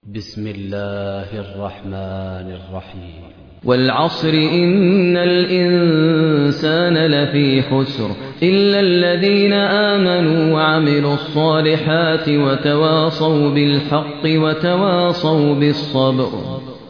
بسم الله الرحمن الرحيم. والعصر إن الإنسان لفي خسر إلا الذين آمنوا وعملوا الصالحات وتواصوا بالحق وتواصوا بالصبر.